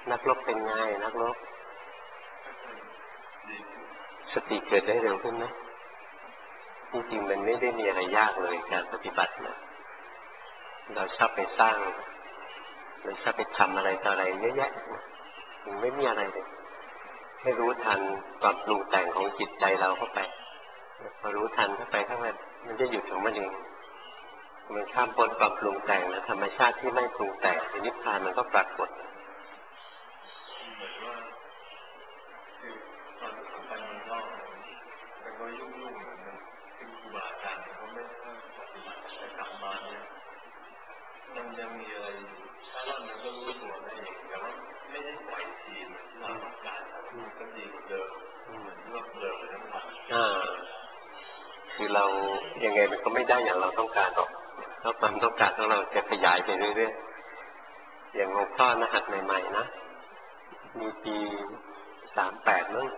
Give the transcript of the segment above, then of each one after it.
นักรบเป็นไงนักรบสติเกิดได้เร็วขึ้นไหมจริงๆมันไม่ได้มีอะไรยากเลยการปฏิบัตินะเราชอบไปสร้างเราชอบไปทำอะไรต่ออะไรเยอะแยะมันไม่มีอะไรเลยให้รู้ทันความปรุงแต่งของจิตใจเราเข้าไปพอรู้ทันเข้าไปมันจะหยุดของมันเองมันข้ามพ้นความปรุงแต่งแล้วธรรมชาติที่ไม่ปรุงแต่งนิพพานมันก็ปรากฏมันยังมีอะไรถ้าเรามันก็รู้ตัวได้เองแต่ว่าไม่ได้ปล่อยทีมที่เราต้องการมันก็ดีกว่าเดิมที่ว่าเดิมไปทั้งวันคือเรายังไงมันก็ไม่ได้อย่างเราต้องการหรอกเพราะความต้องการของเราจะขยายไปเรื่อยๆอย่างหลวงพ่อนะหัดใหม่ๆนะมีปี38มั้ง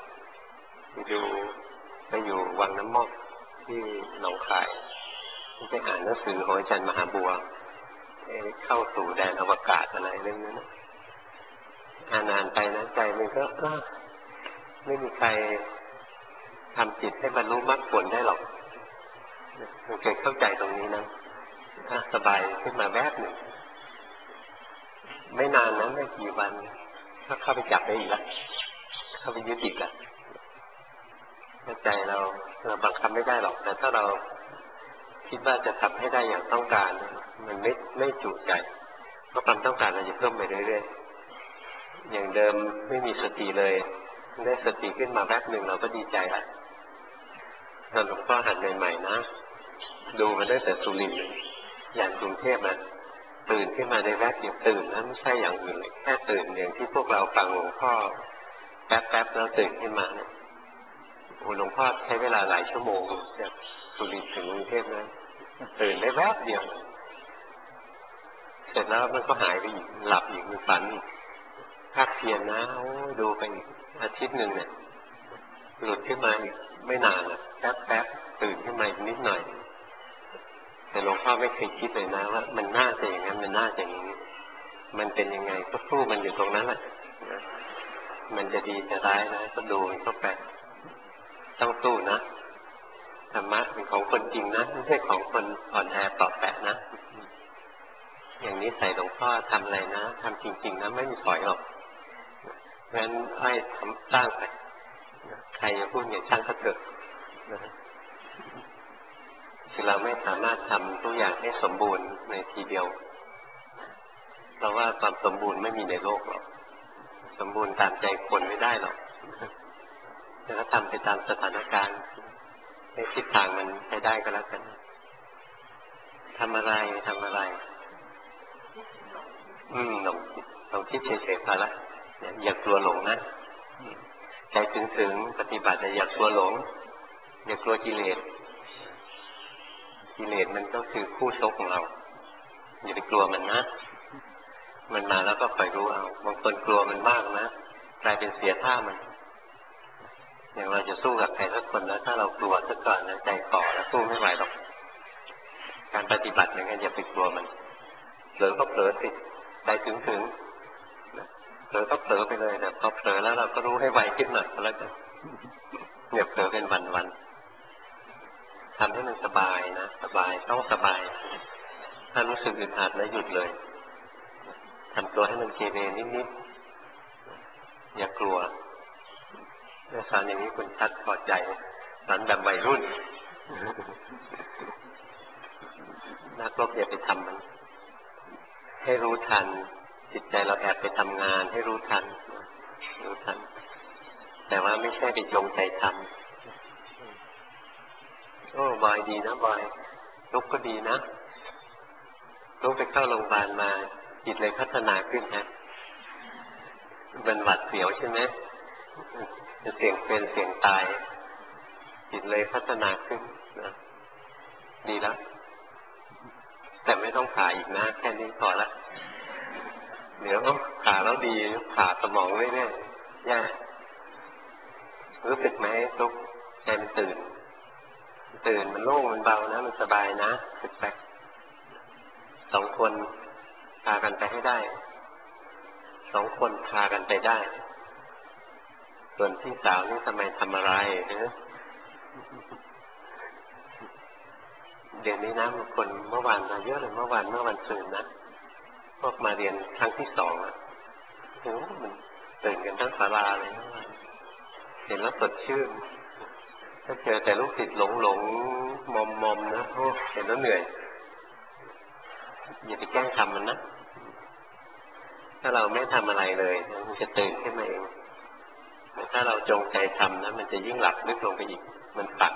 ไปอยู่วังน้ำมอกที่หนองคายไปอ่านหนังสือของอาจารย์มหาบัวเข้าสู่แดนอวกาศอะไรเรื่องนั้นอ่านไปนะใจมันก็ไม่มีใครทำจิตให้บรรลุมรรคผลได้หรอกมันเคยเข้าใจตรงนี้นะสบายขึ้นมาแวบหนึ่งไม่นานนะไม่กี่วันก็เข้าไปจับได้อีกแล้วเข้าไปยึดอีกแล้วใจเราบังคับไม่ได้หรอกแต่ถ้าเราคิดว่าจะทำให้ได้อย่างต้องการมันไม่จุใจเพราะความต้องการเราจะเพิ่มไปเรื่อยๆอย่างเดิมไม่มีสติเลยได้สติขึ้นมาแวบหนึ่งเราก็ดีใจแล้วตอนหลวงพ่อหัดใหม่ๆนะดูมาได้แต่สุรินทร์อย่างกรุงเทพนะตื่นขึ้นมาในแวบเดียวตื่นแล้วไม่ใช่อย่างอื่นเลยแค่ตื่นอย่างที่พวกเราฟังหลวงพ่อแป๊บๆแล้วตื่นขึ้นมาเนี่ยหลวงพ่อใช้เวลาหลายชั่วโมงจากสุรินทร์ถึงกรุงเทพนะตื่นได้แวบเดียวเสร็จแล้วมันก็หายไปอีกหลับอีกมันฝันอีกภาคเพียรนะดูไปอีกอาทิตย์หนึ่งเนี่ยหลุดขึ้นมาอีกไม่นานนะแป๊บตื่นขึ้นมานิดหน่อยแต่หลวงพ่อไม่เคยคิดเลยนะว่ามันน่าจะอย่างนั้นมันน่าจะอย่างนี้มันเป็นยังไงก็สู้มันอยู่ตรงนั้นแหละมันจะดีจะร้ายนะก็ดูมันเข้าไปต้องสู้นะธรรมะเป็นของคนจริงนะไม่ใช่ของคนอ่อนแอปลอบแปะนะอย่างนี้ใส่หลวงพ่อทำอะไรนะทำจริงๆนะไม่มีถอยหรอกเพราะฉะนั้นให้ทำสร้างไปใครจะพูดอย่างช่างก็เถอะคือเราไม่สามารถทำทุกอย่างให้สมบูรณ์ในทีเดียวเพราะว่าความสมบูรณ์ไม่มีในโลกหรอกสมบูรณ์ตามใจคนไม่ได้หรอกแต่ก็ทำไปตามสถานการณ์ให้ทิศทางมันให้ได้ก็แล้วกันทำอะไรลองคิดเฉยๆพอละอย่ากลัวหลงนะใจถึงปฏิบัติอย่ากลัวหลงอย่ากลัวกิเลสมันก็คือคู่ชกของเราอย่าไปกลัวมันนะมันมาแล้วก็คอยรู้เอาบางคนกลัวมันมากนะกลายเป็นเสียท่ามันอย่างเราจะสู้กับใครสักคนแล้วถ้าเรากลัวซะก่อนนะใจฝ่อแล้วสู้ไม่ไหวหรอกการปฏิบัติอย่างนั้นอย่าไปกลัวมันเผลอก็เผลอสิใจถึงเผลอก็เผลอไปเลยแต่พอเผลอแล้วเราก็รู้ให้ไวขึ้นหน่อยก็แล้วกันเนี่ยเผลอเป็นวันทำให้มันสบายนะสบายต้องสบายถ้ารู้สึกอึดอัดแล้วหยุดเลยทำตัวให้มันเกเรนิดๆอย่ากลัวสอนอย่างนี้คุณชัดพอใจสอนแบบวัยรุ่นนักรบอย่าไปทำมันให้รู้ทันจิตใจเราแอบไปทำงานให้รู้ทันแต่ว่าไม่ใช่ไปจงใจทำโอ้บอยดีนะบอยลุกก็ดีนะลุกไปเข้าโรงพยาบาลมาจิตเลยพัฒนาขึ้นฮะเป็นหวัดเสียวใช่ไหมจะเสี่ยงเป็นเสี่ยงตายจิตเลยพัฒนาขึ้นนะดีแล้วแต่ไม่ต้องผ่าอีกนะแค่นี้พอละเดี๋ยวผ่าแล้วดีผ่าสมองเรื่อยๆแย่รู้สึกไหมลุกใจมันตื่นมันโล่งมันเบานะมันสบายนะสึกไป2 คนพากันไปให้ได้ 2 คนพากันไปได้ส่วนพี่สาวนี่ทำไมทำอะไรนะเดี๋ยวนี้นะคนเมื่อวานมาเยอะเลยเมื่อวันซืนนะพวกมาเรียนครั้งที่ 2อ่ะโอ้มันตื่นกันทั้งศาลาเลยนะเห็นแล้วสดชื่นถ้าเจอแต่ลูกศิษย์หลงมอมนะโอ้เห็นแล้วเหนื่อยอย่าไปแกล้งทำมันนะถ้าเราไม่ทำอะไรเลยมันจะตื่นขึ้นมาเองแต่ถ้าเราจงใจทำนะมันจะยิ่งหลับลึกลงไปอีกมันฝัน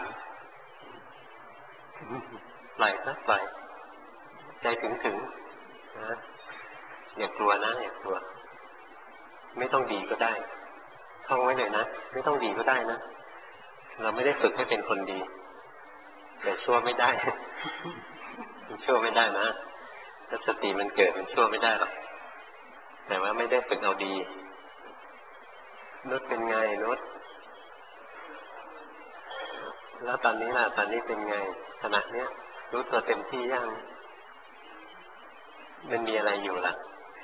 ปล่อยนะปล่อยใจถึงนะอย่ากลัวนะอย่ากลัวไม่ต้องดีก็ได้ท่องไว้เลยนะไม่ต้องดีก็ได้นะเราไม่ได้ฝึกให้เป็นคนดีแต่ชั่วไม่ได้มันชั่วไม่ได้นะถ้าสติมันเกิดมันชั่วไม่ได้หรอกแต่ว่าไม่ได้ฝึกเอาดีนุชเป็นไงนุชแล้วตอนนี้ล่ะตอนนี้เป็นไงขณะเนี้ยรู้ตัวเต็มที่ยังมันมีอะไรอยู่ล่ะ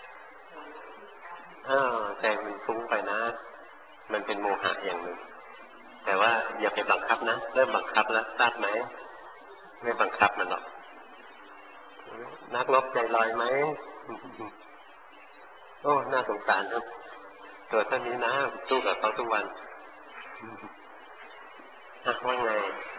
ใจมันฟุ้งไปนะมันเป็นโมหะอย่างหนึ่งแต่ว่าอย่าไปบังคับนะเริ่มบังคับแล้วทราบไหมไม่บังคับมันหรอกนักรบใจลอยไหมโอ้น่าสงสารครับตัวเท่านี้นะสู้กับเขาทุกวันว่าไง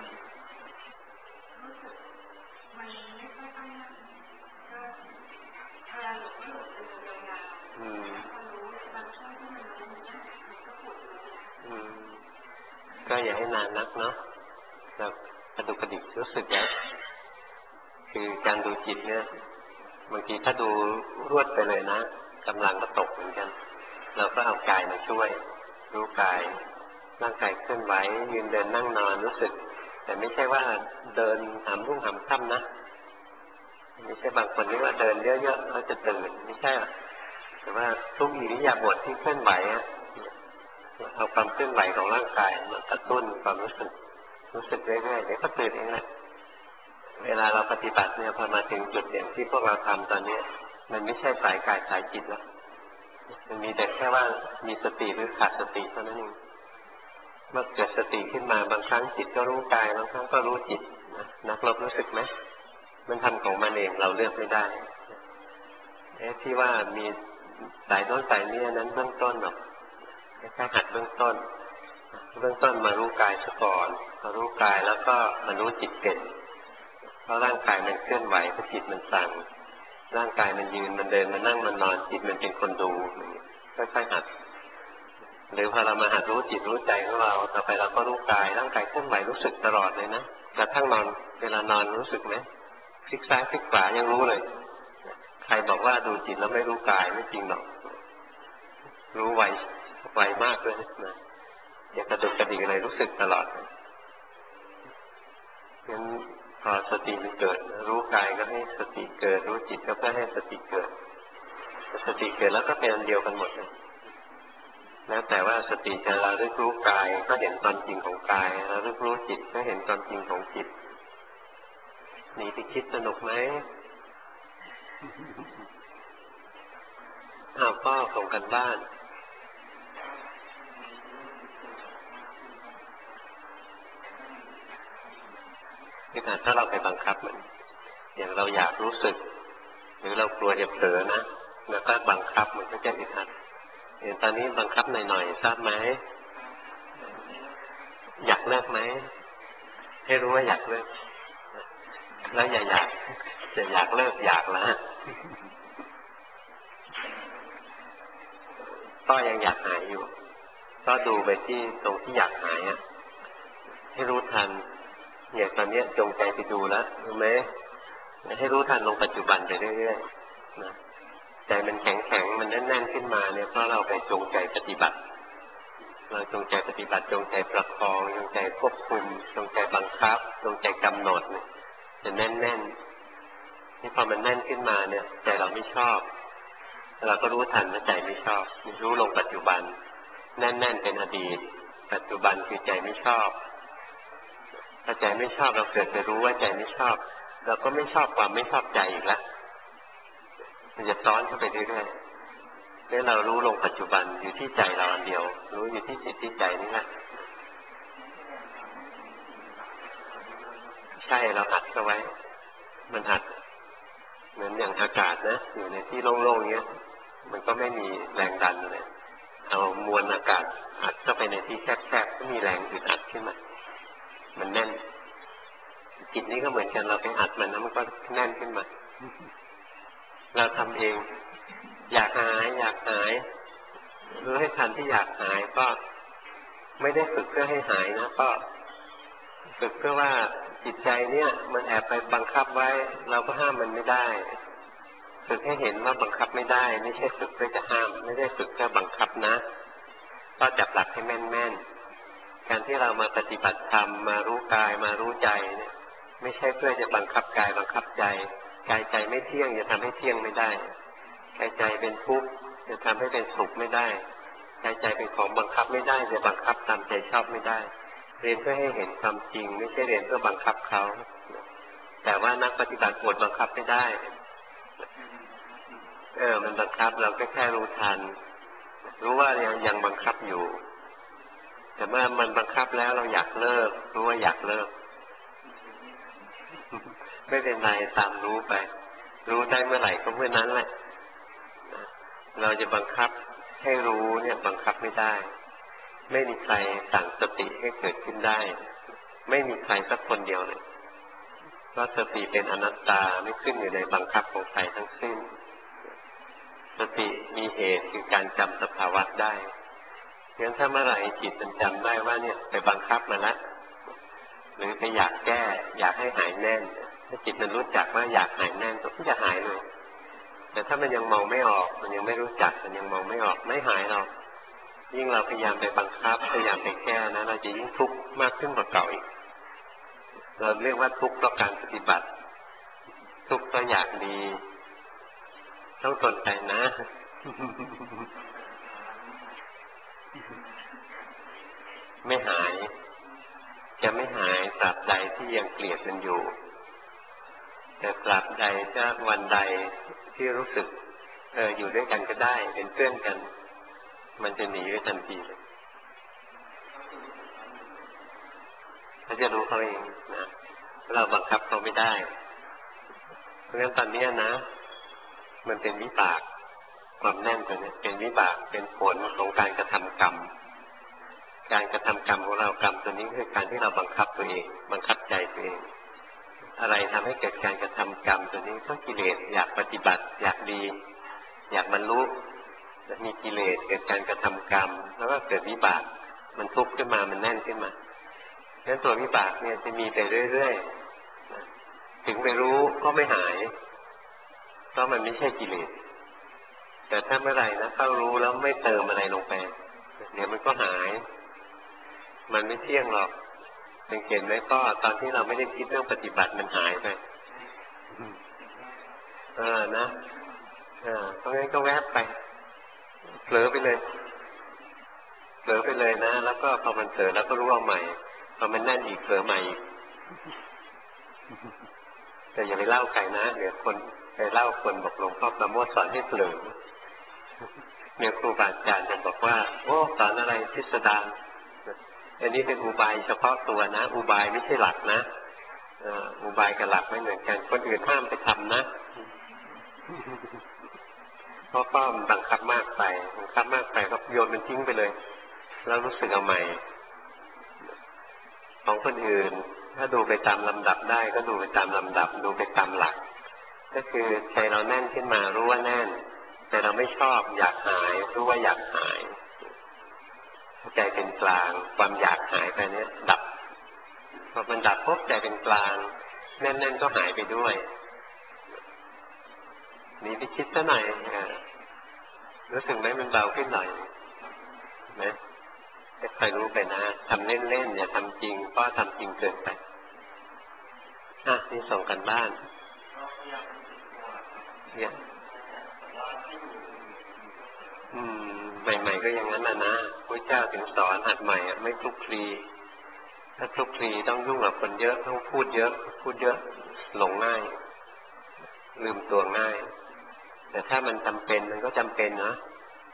ก็อย่าให้นานนักเนาะแบบกระดุกกระดิกรู้สึกแล้วคือการดูจิตเนี่ยบางทีถ้าดูรวดไปเลยนะกำลังก็ตกเหมือนกันเราก็เอากายมาช่วยรู้กายร่างกายเคลื่อนไหวยืนเดินนั่งนอนรู้สึกแต่ไม่ใช่ว่าเดินหามรุ่งหามค่ำนะไม่ใช่บางคนนึกว่าเดินเยอะๆแล้วจะตื่นไม่ใช่แต่ว่าทุกอิริยาบถที่เคลื่อนไหวเอาความเคลื่อนไหวของร่างกายมากระตุ้นความรู้สึกเรื่อยๆเดี๋ยวก็ตื่นเองแหละเวลาเราปฏิบัติเนี่ยพอมาถึงจุดอย่างที่พวกเราทำตอนนี้มันไม่ใช่สายกายสายจิตแล้วมันมีแต่แค่ว่ามีสติหรือขาดสติเท่านั้นเองเมื่อเกิดสติขึ้นมาบางครั้งจิตก็รู้กายบางครั้งก็รู้จิตนักลบรู้สึกไหมมันทำของมันเองเราเลือกไม่ได้ที่ว่ามีสายโน้นสายนี้นั้นเบื้องต้นหรอกแค่หัดเบื้องต้นมารู้กายซะก่อนมารู้กายแล้วก็มารู้จิตเก่งเพราะร่างกายมันเคลื่อนไหวเพราะจิตมันสั่งร่างกายมันยืนมันเดินมันนั่งมันนอนจิตมันเป็นคนดูค่อยๆหัดหรือพอเรามาหัดรู้จิตรู้ใจของเราต่อไปเราก็รู้กายร่างกายเคลื่อนไหวรู้สึกตลอดเลยนะกระทั่งนอนเวลานอนรู้สึกไหมพลิกซ้ายพลิกขวายังรู้เลยใครบอกว่าดูจิตแล้วไม่รู้กายไม่จริงหรอกรู้ไวมากเลยนะอย่ากระดุกกระดิกอะไรรู้สึกตลอดงั้นพอสติมันเกิดรู้กายก็ให้สติเกิดรู้จิตก็เพื่อให้สติเกิดสติเกิดแล้วก็เป็นอันเดียวกันหมดเลยแล้วแต่ว่าสติจะระลึกรู้กายก็เห็นความจริงของกายระลึกรู้จิตก็เห็นความจริงของจิตหนีไปคิดสนุกไหมพ่อส่งกันบ้านคือถ้าเราไปบังคับมันอย่างเราอยากรู้สึกหรือเรากลัวจะเผลอนะแล้วก็บังคับมันก็จะอึดอัดอย่างตอนนี้บังคับหน่อยๆทราบไหมอยากเลิกไหมให้รู้ว่าอยากเลิกแล้วอย่าอยากเลิกอยากแล้วก็ยังอยากหายอยู่ก็ดูไปที่ตรงที่อยากหายให้รู้ทันอย่างตอนนี้จงใจไปดูแล้วรู้ไหมให้รู้ทันลงปัจจุบันไปเรื่อยๆนะใจมันแข็งมันแน่นๆขึ้นมาเนี่ยเพราะเราไปจงใจปฏิบัติเราจงใจปฏิบัติจงใจประคองจงใจควบคุมจงใจบังคับจงใจกำหนดเนี่ยจะแน่นๆนี่พอมันแน่นขึ้นมาเนี่ยใจเราไม่ชอบเราก็รู้ทันว่าใจไม่ชอบรู้ลงปัจจุบันแน่นๆเป็นอดีตปัจจุบันคือใจไม่ชอบถ้าใจไม่ชอบเราเกิดไปรู้ว่าใจไม่ชอบเราก็ไม่ชอบความไม่ชอบใจอีกแล้วมันจะซ้อนเข้าไปเรื่อยนี่เรารู้ลงปัจจุบันอยู่ที่ใจเราอันเดียวรู้อยู่ที่จิตที่ใจนี่แหละใช่เราหัดเข้าไว้มันหัดเหมือนอย่างอากาศนะอยู่ในที่โล่งๆเงี้ยมันก็ไม่มีแรงดันเลยเอามวลอากาศอัดเข้าไปในที่แคบๆก็มีแรงอึดอัดขึ้นมามันแน่นจิตนี้ก็เหมือนกันเราไปอัดมันนะมันก็แน่นขึ้นมาเราทำเองอยากหายรู้ให้ทันที่อยากหายก็ไม่ได้ฝึกเพื่อให้หายนะก็ฝึกเพื่อว่าจิตใจเนี่ยมันแอบไปบังคับไว้เราก็ห้ามมันไม่ได้ฝึกให้เห็นว่าบังคับไม่ได้ไม่ใช่ฝึกเพื่อจะห้ามไม่ได้ฝึกเพื่อบังคับนะก็จับหลักให้แม่นๆการที่เรามาปฏิบัติธรรมมารู้กายมารู้ใจเนี่ยไม่ใช่เพื่อจะบังคับกายบังคับใจกายใจไม่เที่ยงจะทำให้เที่ยงไม่ได้กายใจเป็นทุกข์จะทำให้เป็นสุขไม่ได้กายใจเป็นของบังคับไม่ได้จะบังคับตามใจชอบไม่ได้เรียนเพื่อให้เห็นความจริงไม่ใช่เรียนเพื่อบังคับเขาแต่ว่านักปฏิบัติอดบังคับไม่ได้มันบังคับเราก็แค่รู้ทันรู้ว่ายังบังคับอยู่แต่เมื่อมันบังคับแล้วเราอยากเลิกรู้ว่าอยากเลิกไม่เป็นไรตามรู้ไปรู้ได้เมื่อไหร่ก็เมื่อนั้นแหละเราจะบังคับให้รู้เนี่ยบังคับไม่ได้ไม่มีใครสั่งสติให้เกิดขึ้นได้ไม่มีใครสักคนเดียวเลยเพราะสติเป็นอนัตตาไม่ขึ้นอยู่ในบังคับของใครทั้งสิ้นสติมีเหตุคือการจำสภาวะได้งั้นถ้าเมื่อไหร่จิตมันจำได้ว่าเนี่ยไปบังคับมาแล้วหรือไปอยากแก้อยากให้หายแน่นถ้าจิตมันรู้จักว่าอยากหายแน่นก็จะหายเลยแต่ถ้ามันยังมองไม่ออกมันยังไม่รู้จักมันยังมองไม่ออกไม่หายหรอกยิ่งเราพยายามไปบังคับพยายามไปแก้นะเราจะยิ่งทุกข์มากขึ้นกว่าเก่าอีกเราเรียกว่าทุกข์เพราะการปฏิบัติทุกข์เพราะอยากดีต้องทนไปนะไม่หายจะไม่หายตราบใดที่ยังเกลียดมันอยู่แต่ตราบใดถ้าวันใดที่รู้สึกอยู่ด้วยกันก็ได้เป็นเพื่อนกันมันจะหนีไปทันทีเลยเขาจะรู้เขาเองนะเราบังคับเขาไม่ได้เพราะฉะนั้นตอนนี้นะมันเป็นวิบากความแน่นตัวนี้เป็นวิบากเป็นผลของการกระทำกรรมการกระทำกรรมของเรากรรมตัวนี้คือการที่เราบังคับตัวเองบังคับใจตัวเองอะไรทำให้เกิดการกระทำกรรมตัวนี้ก็กิเลสอยากปฏิบัติอยากดีอยากบรรลุมีกิเลสเกิดการกระทำกรรมแล้วก็เกิดวิบากมันทุกข์ขึ้นมามันแน่นขึ้นมาดังนั้นตัววิบากเนี่ยจะมีไปเรื่อยๆถึงไปรู้ก็ไม่หายเพราะมันไม่ใช่กิเลสแต่ถ้าเมื่อไหร่นะเข้ารู้แล้วไม่เติมอะไรลงไปเดี๋ยวมันก็หายมันไม่เที่ยงหรอกสังเกตไหมก็ตอนที่เราไม่ได้คิดเรื่องปฏิบัติมันหายไปนะเพราะงั้นก็แวบไปเผลอไปเลยนะแล้วก็พอมันเผลอแล้วก็รู้เอาใหม่พอมันแน่นอีกเผลอใหม่อีกแต่อย่าไปเล่าใครนะเดี๋ยวคนไปเล่าคนบอกหลวงพ่อประโมทสอนให้เผลอเนี่ยครูบาอาจารย์จะบอกว่าโอ้สอนอะไรพิสดารอันนี้เป็นอุบายเฉพาะตัวนะอุบายไม่ใช่หลักนะอุบายกับหลักไม่เหมือนกันคนอื่นห้ามไปทำนะเพราะก็บังคับมากไปก็โยนมันทิ้งไปเลยแล้วรู้สึกเอาใหม่ของคนอื่นถ้าดูไปตามลำดับได้ก็ดูไปตามลำดับดูไปตามหลักก็คือใจเราแน่นขึ้นมารู้ว่าแน่นแต่เราไม่ชอบอยากหายรู้ว่าอยากหายใจเป็นกลางความอยากหายไปเนี่ยดับพอมันดับปุ๊บใจเป็นกลางแน่นๆก็หายไปด้วยนี่ไปคิดซะหน่อยรู้สึกไหมมันเบาขึ้นหน่อยนะใครรู้ไปนะทำเล่นๆอย่าทำจริงเพราะทำจริงเกินไปนี่ส่งกันบ้านเนี่ยใหม่ๆก็อย่างนั้นนะพระเจ้าถึงสอนหัดใหม่ไม่คลุกคลีถ้าคลุกคลีต้องยุ่งกับคนเยอะต้องพูดเยอะหลงง่ายลืมตัวง่ายแต่ถ้ามันจำเป็นมันก็จำเป็นนะ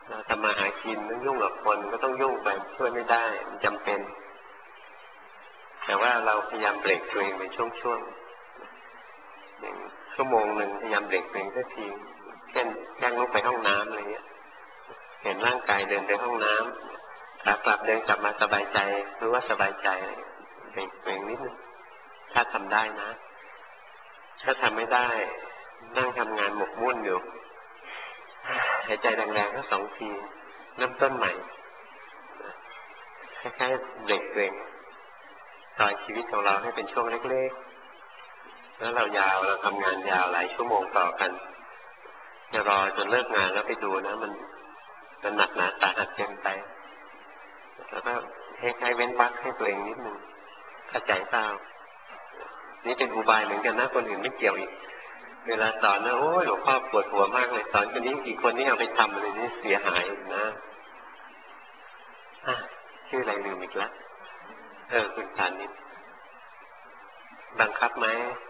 เราทำมาหากินต้องยุ่งกับคนก็ต้องยุ่งไปช่วยไม่ได้มันจำเป็นแต่ว่าเราพยายามเบรกตัวเองเป็นช่วงๆอย่างชั่วโมงหนึ่งพยายามเบรกตัวเองสักทีเช่นแจ้งลุกไปห้องน้ำอะไรเงี้ยเห็นร่างกายเดินไปห้องน้ำขากลับเดินกลับมาสบายใจรู้ว่าสบายใจเบรกตัวเองนิดนึงถ้าทำได้นะถ้าทำไม่ได้นั่งทำงานหมกมุ่นอยู่หายใจแรงๆก็2 ทีเริ่มต้นใหม่คล้ายๆเบรกตัวเองต่อชีวิตของเราให้เป็นช่วงเล็กๆแล้วเราทำงานยาวหลายชั่วโมงต่อกันจะรอจนเลิกงานแล้วไปดูนะมันหนักหนาสาหัสเกินไปแล้วก็ให้ใช้เว้นวรรคให้ตัวเองนิดนึงเข้าใจเปล่านี่เป็นอุบายเหมือนกันนะคนอื่นไม่เกี่ยวอีกเวลาสอนนะโอ้ยหลวงพ่อปวดหัวมากเลยสอนคนนี้อีกคนนี่เอาไปทำอะไรนี่เสียหายนะชื่ออะไรลืมอีกแล้วคุณฐานิชบังคับไหม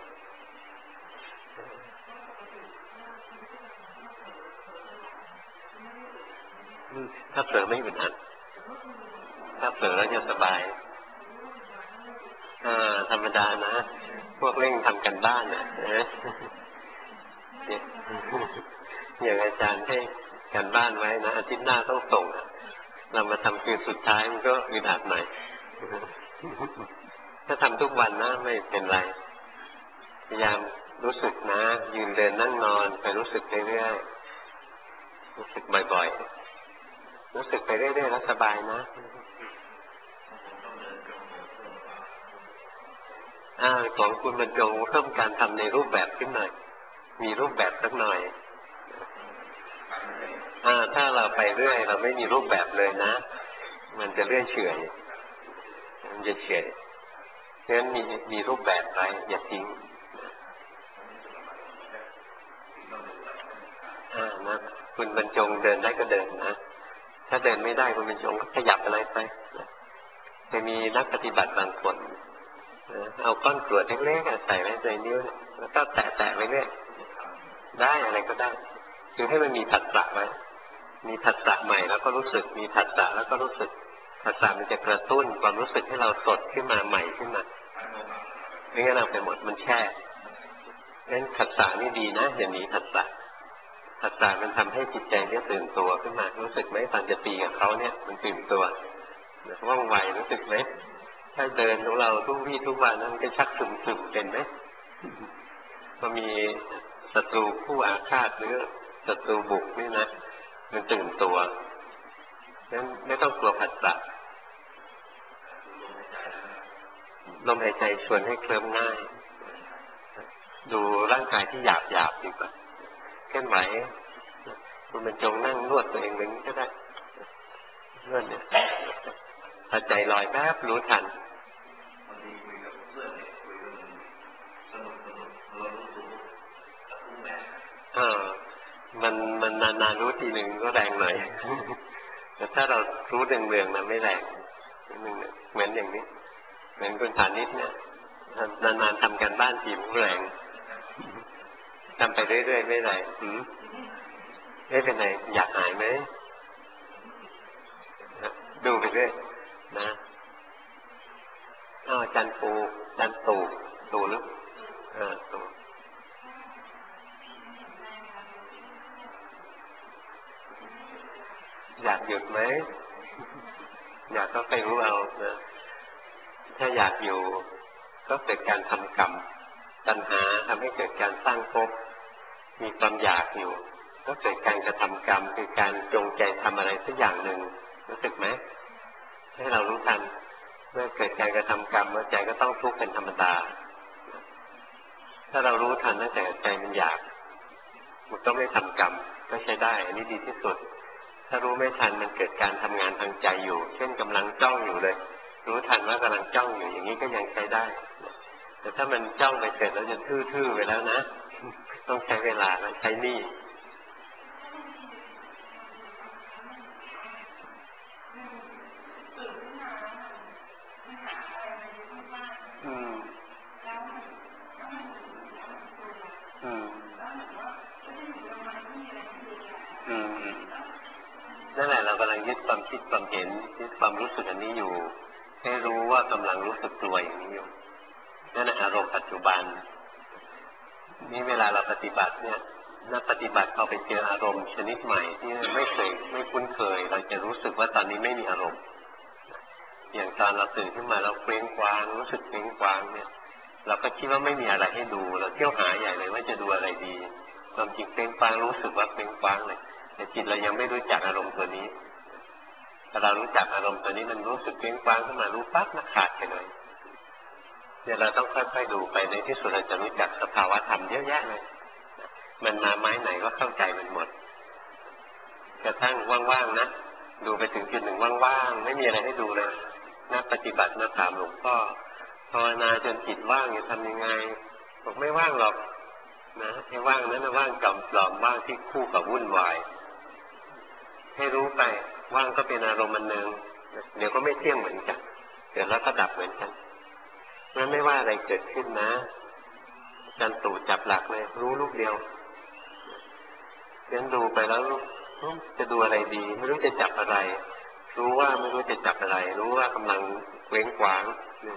ถ้าเผลอไม่อึดอัดถ้าเผลอแล้วจะสบายธรรมดานะพวกเร่งทำกันบ้านเนี่ยอย่างอาจารย์ให้กันบ้านไว้นะอาทิตย์หน้าต้องส่งเรามาทำคืนสุดท้ายมันก็อึดอัดหน่อยถ้าทำทุกวันนะไม่เป็นไรพยายามรู้สึกนะยืนเดินนั่งนอนไปรู้สึกเรื่อยๆรู้สึกบ่อยๆรู้สึกไปเรื่อยๆแล้วสบายนะของคุณบรรจงเพิ่มการทำในรูปแบบขึ้นหน่อยมีรูปแบบสักหน่อยถ้าเราไปเรื่อยเราไม่มีรูปแบบเลยนะมันจะเลื่อนเฉยมันจะเฉยเพราะฉะนั้นมีรูปแบบไปอย่าทิ้งนะคุณบรรจงเดินได้ก็เดินนะถ้าเดินไม่ได้คุณบรรจงก็ขยับอะไรไปจะมีนักปฏิบัติบางคนเอาก้อนกรวดเล็กๆใส่ไว้ในนิ้วแล้วก็แตะๆไปเรื่อยได้อะไรก็ได้คือให้มันมีผัสสะไว้มีผัสสะใหม่แล้วก็รู้สึกมีผัสสะแล้วก็รู้สึกผัสสะมันจะกระตุ้นความรู้สึกให้เราสดขึ้นมาใหม่ขึ้นมาไม่งั้นเราไปหมดมันแช่งั้นผัสสะนี่ดีนะอย่าหนีผัสสะผัสสะมันทำให้จิตใจเนี่ยตื่นตัวขึ้นมารู้สึกไหมตอนจะตีกับเขาเนี่ยมันตื่นตัวว่องไวรู้สึกไหมถ้าเดินของเราทุกวี่ทุกวันนั้นก็ชักซึมๆเป็นไหมพอมีศัตรูผู้อาฆาตหรือศัตรูบุกนี่นะมันตื่นตัวงั้นไม่ต้องกลัวผัสสะลมหายใจชวนให้เคลิ้มง่ายดูร่างกายที่หยาบๆดีกว่าเคลื่อนไหวคุณบรรจงนั่งนวดตัวเองอย่างนี้ก็ได้นวดเนี่ยถ้าใจลอยแป๊บรู้ทันมันนานๆรู้ทีหนึ่งก็แรงหน่อยแต่ถ้าเรารู้เรืองๆนะไม่แรงเหมือนอย่างนี้เหมือนคุณฐานิชเนี่ยนานๆทำกันบ้านทีมแรงทำไปเรื่อยๆไม่แรงไม่เป็นไรอยากหายไหมดูไปเรื่อยนะจันปูจันตูหรือตูอยากหยุดไหมอยากก็ไปรู้เอานะถ้าอยากอยู่ก็เกิดการทำกรรมตัณหาทำให้เกิดการสร้างภพมีความอยากอยู่ก็เกิดการกระทำกรรมคือการจงใจทำอะไรสักอย่างหนึ่งรู้สึกไหมให้เรารู้ทันเมื่อเกิดการกระทำกรรมใจก็ต้องทุกข์เป็นธรรมดาถ้าเรารู้ทันตั้งแต่ใจมันอยากมันก็ไม่ทำกรรมก็ใช้ได้อันนี้ดีที่สุดถ้ารู้ไม่ทันมันเกิดการทำงานทางใจอยู่เช่นกำลังจ้องอยู่เลยรู้ทันว่ากำลังจ้องอยู่อย่างนี้ก็ยังใช้ได้แต่ถ้ามันจ้องไปเสร็จแล้วจะทื่อๆไปแล้วนะต้องใช้เวลาแล้วใช้หนี้กำลังยึดความคิดความเห็นยึดความรู้สึกอันนี้อยู่ให้รู้ว่ากำลังรู้สึกกลัวอย่างนี้อยู่นั่นแหละอารมณ์ปัจจุบันนี่เวลาเราปฏิบัติเนี่ยนักปฏิบัติพอไปเจออารมณ์ชนิดใหม่ที่ไม่คุ้นเคยเราจะรู้สึกว่าตอนนี้ไม่มีอารมณ์อย่างตอนเราตื่นขึ้นมาเราเคว้งคว้างรู้สึกเคว้งคว้างเนี่ยเราก็คิดว่าไม่มีอะไรให้ดูเราเที่ยวหาใหญ่เลยว่าจะดูอะไรดีความจริงเคว้งคว้างรู้สึกว่าเคว้งคว้างเลยแต่จิตเรายังไม่รู้จักอารมณ์ตัวนี้ถ้าเรารู้จักอารมณ์ตัวนี้มันรู้สึกเคว้งคว้างขึ้นมารู้ปั๊บมันขาดไปเลยเนี่ยเราต้องค่อยๆดูไปในที่สุดเราจะรู้จักสภาวะธรรมเยอะแยะเลยมันมาไม้ไหนก็เข้าใจมันหมดกระทั่งว่างๆนะดูไปถึงจุดหนึ่งว่างๆไม่มีอะไรให้ดูเลยนักปฏิบัติมาถามหลวงพ่อภาวนาจนจิตว่างจะทำยังไงบอกไม่ว่างหรอกนะให้ว่างนั้นนะว่างจอมปลอมว่างที่คู่กับวุ่นวายให้รู้ไปว่างก็เป็นอารมณ์อันหนึ่งเดี๋ยวก็ไม่เที่ยงเหมือนกันเกิดแล้วก็ดับเหมือนกันนั้นไม่ว่าอะไรเกิดขึ้นนะจันตู่จับหลักเลยรู้ลูกเดียวเรียนดูไปแล้วจะดูอะไรดีไม่รู้จะจับอะไรรู้ว่าไม่รู้จะจับอะไรรู้ว่ากำลังเคว้งคว้าง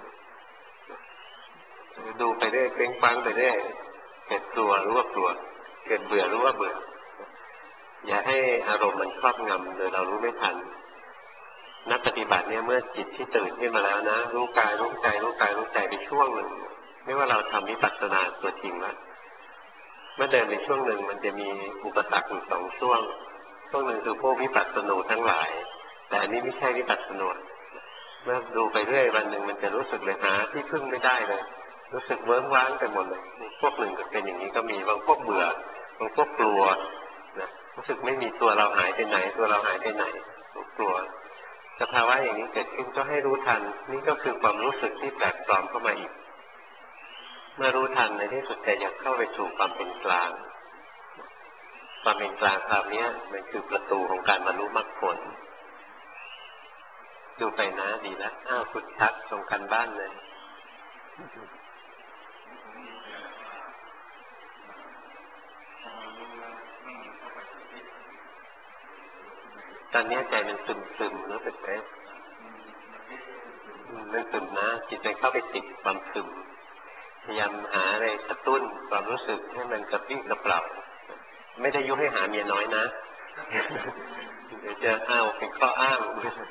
ดูไปเรื่อยเคว้งคว้างไปเรื่อยเกิดกลัวรู้ว่ากลัวเกิดเบื่อรู้ว่าเบื่ออย่าให้อารมณ์มันครอบงำโดยเรารู้ไม่ทันนักปฏิบัติเนี่ยเมื่อจิตที่ตื่นขึ้นมาแล้วนะรู้กายรู้ใจรู้กายรู้ใจไปช่วงหนึ่งไม่ว่าเราทำวิปัสสนาตัวจริงแล้วเมื่อเดินในช่วงหนึ่งมันจะมีอุปสรรคอยู่2 ช่วงหนึ่งคือพวกวิปัสสนูทั้งหลายแต่อันนี้ไม่ใช่วิปัสสนูเมื่อดูไปเรื่อยวันหนึ่งมันจะรู้สึกเลยหาที่พึ่งไม่ได้เลยรู้สึกเวิ้งว้างไปหมดเลยพวกหนึ่งก็เป็นอย่างนี้ก็มีบางพวกเบื่อบางพวกกลัวนะรู้สึกไม่มีตัวเราหายไปไหนตัวเราหายไปไหนกลัวสภาวะอย่างนี้เกิดขึ้นก็ให้รู้ทันนี่ก็คือความรู้สึกที่แปลกปลอมเข้ามาอีกเมื่อรู้ทันในที่สุดใจจะเข้าไปสู่ความเป็นกลางความเป็นกลางคราวนี้มันคือประตูของการบรรลุมรรคผลดูไปนะดีแล้วฝึกชักส่งกันบ้านเลยตอนนี้ใจมันซึมๆรู้สึกไหมมันซึมนะจิตใจเข้าไปติดความซึมพยายามหาอะไรกระตุ้นความรู้สึกให้มันกระปรี้กระเปร่าไม่ได้ยุให้หาเมียน้อยนะเดี๋ยวจะเป็นข้ออ้าง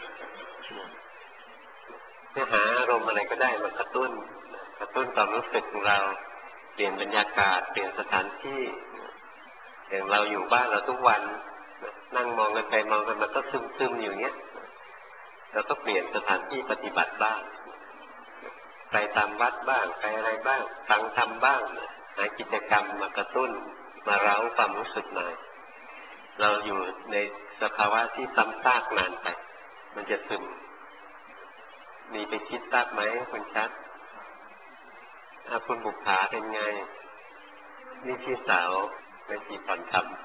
ให้หาอารมณ์อะไรก็ได้มากระตุ้นความรู้สึกของเราเปลี่ยนบรรยากาศเปลี่ยนสถานที่อย่างเราอยู่บ้านเราทุกวันนั่งมองกันไปมองกันมันก็ซึมๆอยู่เงี้ยเราก็เปลี่ยนสถานที่ปฏิบัติบ้างไปตามวัดบ้างไปอะไรบ้างฟังธรรมบ้างหากิจกรรมมากระตุ้นมาเร้าความรู้สึกหน่อยเราอยู่ในสภาวะที่ซ้ำซากนานไปมันจะซึมมีไปคิดทราบไหมคุณชัดคุณบุปผาเป็นไงนี่พี่สาวเป็นจีผ่อนทำ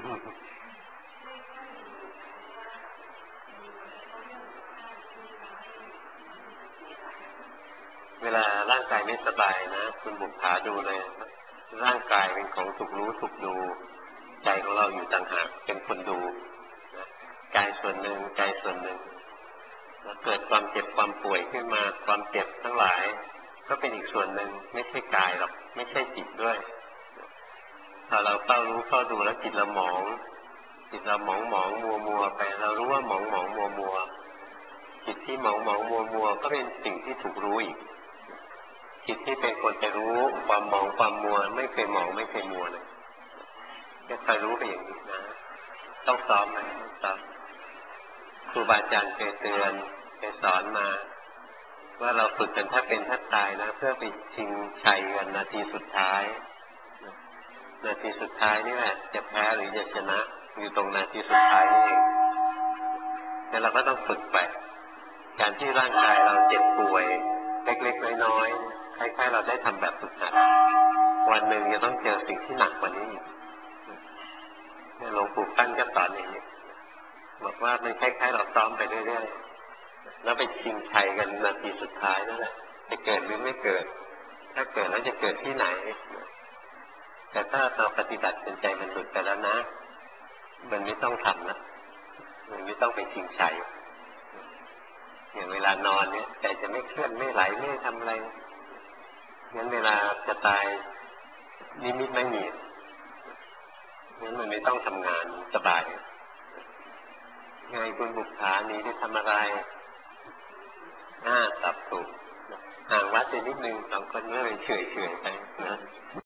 เวลาร่างกายไม่สบายนะคุณบุปผาดูเลยร่างกายเป็นของถูกรู้ถูกดูใจของเราอยู่ต่างหากเป็นคนดูกายส่วนหนึ่งใจส่วนหนึ่งแล้วเกิดความเจ็บความป่วยขึ้นมาความเจ็บทั้งหลายก็เป็นอีกส่วนหนึ่งไม่ใช่กายหรอกไม่ใช่จิตด้วยพอเราเฝ้ารู้เฝ้าดูแล้วจิตเราหมองมัวไปเรารู้ว่าหมองมัวจิตที่หมองมัวก็เป็นสิ่งที่ถูกรู้อีกจิตที่เป็นคนไปรู้ความหมองความมัวไม่เคยหมองไม่เคยมัวเลยแค่คอยรู้ไปอย่างนี้นะต้องซ้อมนะต้องซ้อมครูบาอาจารย์เคยเตือนเคยสอนมาว่าเราฝึกกันถ้าเป็นถ้าตายนะเพื่อไปชิงชัยกันนาทีสุดท้ายนี่แหละจะแพ้หรือจะชนะอยู่ตรงนาทีสุดท้ายนี่เองแล้วเราก็ต้องฝึกไปการที่ร่างกายเราเจ็บป่วยเล็กๆน้อยๆคล้ายๆเราได้ทำแบบฝึกหัดวันหนึ่งจะต้องเจอสิ่งที่หนักกว่านี้อีกหลวงปู่ปั้นก็สอนอย่างนี้บอกว่ามันคล้ายๆเราซ้อมไปเรื่อยๆแล้วไปชิงชัยกันนาทีสุดท้ายนั่นแหละจะเกิดหรือไม่เกิดถ้าเกิดแล้วจะเกิดที่ไหนแต่ถ้าเราปฏิบัติเป็นใจมันหลุดไปแล้วนะมันไม่ต้องทำนะมันไม่ต้องไปชิงชัยอย่างเวลานอนเนี่ยใจจะไม่เคลื่อนไม่ไหลไม่ทำอะไรงั้นเวลาจะตายนิมิตไม่มีงั้นมันไม่ต้องทำงานสบายไงคุณบุพภาหนีได้ทำอะไรตอบถูกห่างวัดไปนิดนึงสองคนก็เลยเฉยๆไปนะ